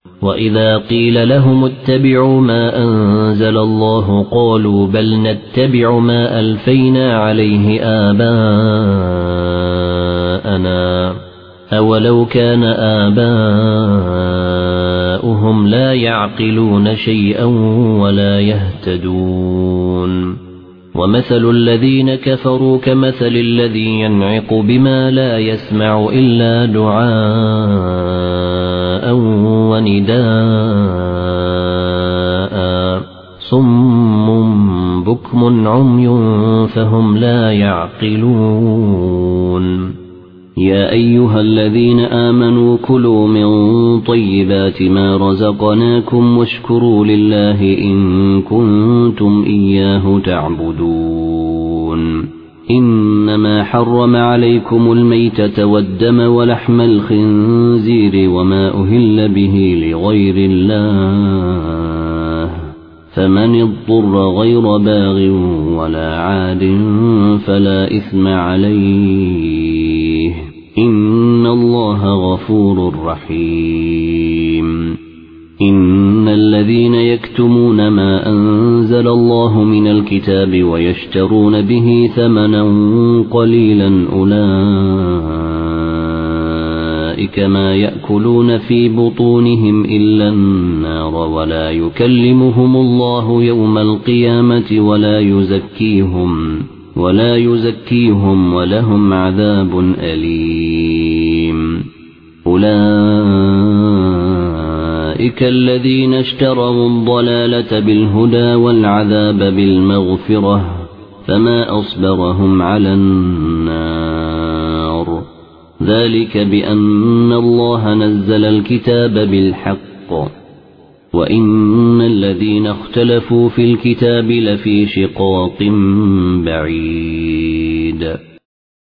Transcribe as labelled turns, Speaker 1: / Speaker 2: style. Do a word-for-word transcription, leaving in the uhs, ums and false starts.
Speaker 1: وإذا قيل لهم اتبعوا ما أنزل الله قالوا بل نتبع ما ألفينا عليه آباءنا أولو كان آباؤهم لا يعقلون شيئا ولا يهتدون ومثل الذين كفروا كمثل الذي ينعق بما لا يسمع إلا دعاء ونداء صم بكم عمي فهم لا يعقلون يا أيها الذين آمنوا كلوا من طيبات ما رزقناكم واشكروا لله إن كنتم إياه تعبدون إنما حرم عليكم الميتة والدم ولحم الخنزير وما أهل به لغير الله فمن اضطر غير باغ ولا عاد فلا إثم عليه إن الله غفور رحيم إن الذين يكتمون ما أنزل الله من الكتاب ويشترون به ثمنا قليلا أولئك ما يأكلون في بطونهم إلا النار ولا يكلمهم الله يوم القيامة ولا يزكيهم ولا يزكيهم ولهم عذاب أليم أولئك الذين اشتروا الضلالة بالهدى والعذاب بالمغفرة فما أصبرهم على النار ذلك بأن الله نزل الكتاب بالحق وإن الذين اختلفوا في الكتاب لفي شقاق بعيد